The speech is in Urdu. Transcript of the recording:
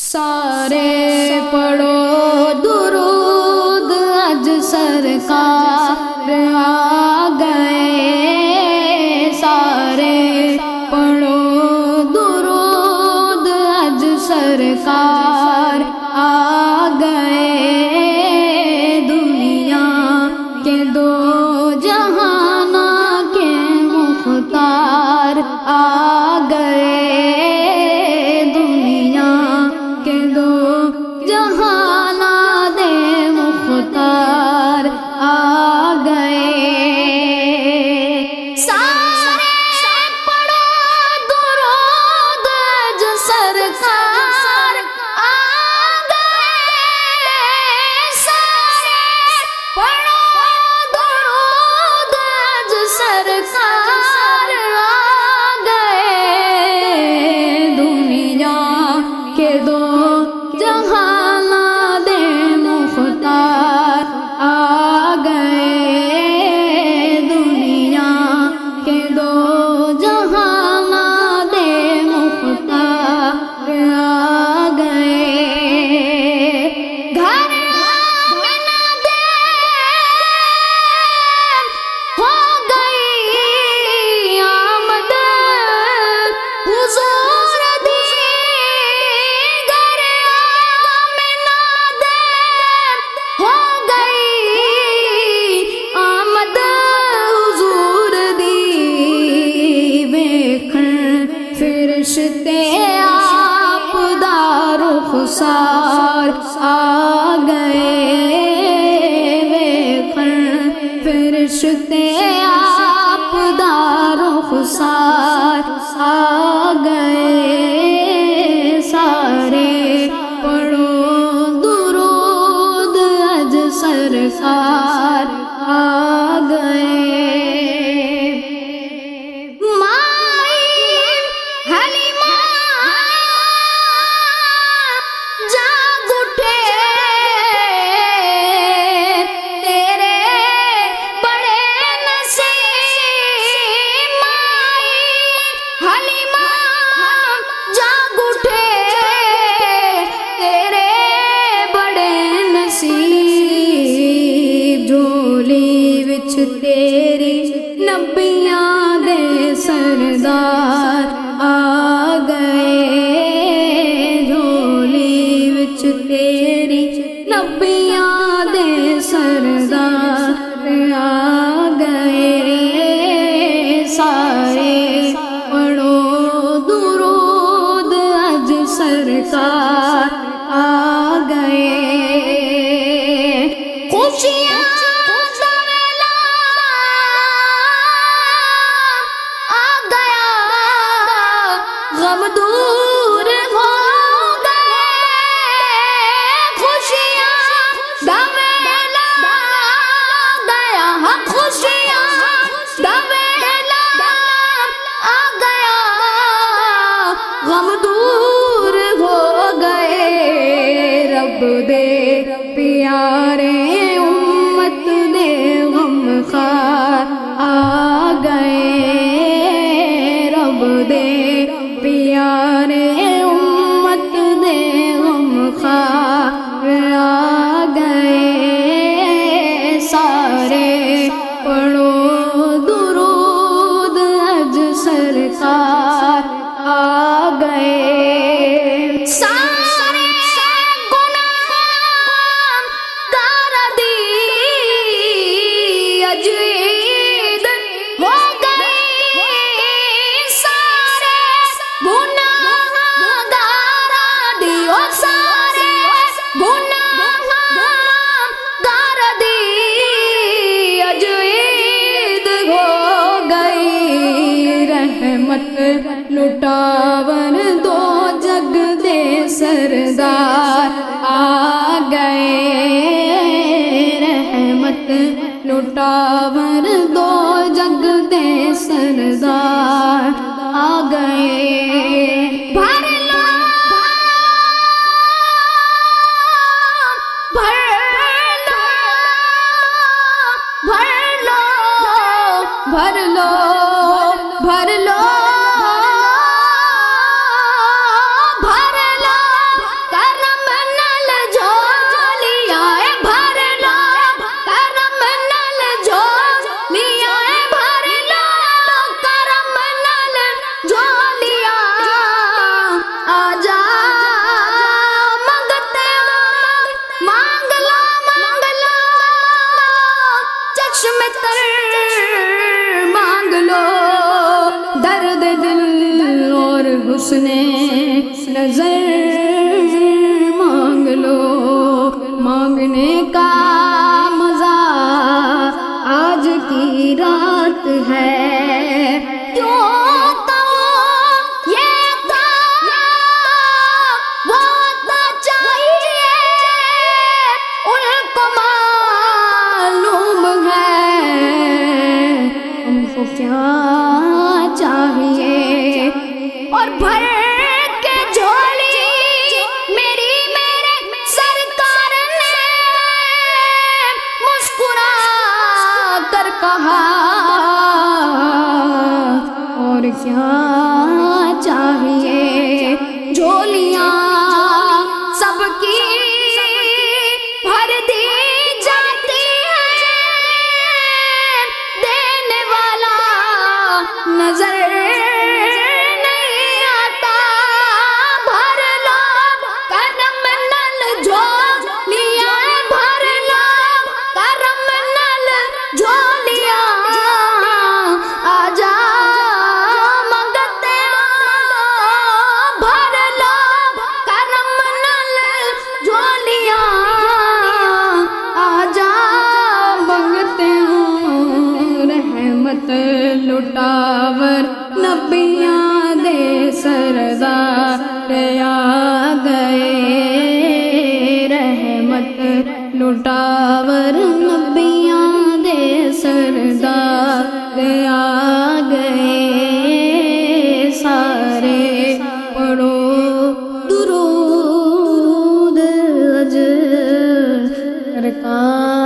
سارے پڑھو درود اج سرکار آ گئے، سارے پڑھو درود اج سرکار آ گئے، دنیا کے دو جہانا کے مختار آ گئے، دنیا کے دو جہانا دے مختار آ گئے، سارے پڑھو درود اج سرکار آ گئے، سارے پڑھو درود اج سرکار آ گئے، دنیا کے دو جہانا دے مختار آ گئے، دنیا کے دو جہانا دے مختار آ گئے، گھر آمنہ دے ہو گئی آمد، حضور دی گھر آمنہ دے ہو گئی آمد، حضور دی ویکھن فرشتے آپ دا رخسار آ گئے، ویکھن فرشتے آپ دا رخسار آ گئے، سارے پڑھو درود اج سرکار آ گئے، مائی حلیمہ جاگ اٹھے، تیرے بڑے نصیب، مائی حلیمہ جاگ اٹھے، تیرے بڑے نصیب، جھولی وچ تیری نبیاں دے سردار آ گئے، جھولی وچ تیری نبیاں دے سردار آ گئے، سارے پڑھو درود اج سرکار آ گئے، خوشیاں دا ویلا آ گیا، غم دور ہو گئے، خوشیاں دا ویلا آ گیا، خوشیاں دا ویلا آ گیا، غم دور ہو گئے، رب دے پیارے امت دے غم خار آ گئے، رب دے پیارے امت دے غم خار آ گئے، سارے پڑھو درود اج سرکار آ گئے، سارے گناہ گار دی اج عید ہو گئی، سارے گناہ گار دی، او سارے گناہ گار دی اج عید ہو گئی، رحمت لٹاون دو جگ دے سردار آ گئے، رحمت لٹاون دو جگ دے سردار آ گئے، بھر لو بھر لو بھر لو بھر لو بھر لو بھر لو کر مانگ لو درد دل اور حسن نظر مانگ لو، مانگنے کا مزہ آج کی رات ہے، کیوں کیا چاہیے، اور بھر کے جھولی میری میرے سرکار نے مسکرا کر کہا، اور کیا چاہیے، جھولیاں سب کی بھر دی جاتی ہے، دینے والا نظر نہیں آتا، بھر لو کرم نل جھولیاں، بھر لو کرم نل جھولیاں، آجا منگتے ہوں، بھر لو کرم نل جھولیاں، آجا منگتے ہوں، رحمت لٹاور نبیاں دے سردار آ گئے، رحمت لٹاور نبیاں دے سردار آ گئے، سارے پڑھو درود اج سرکار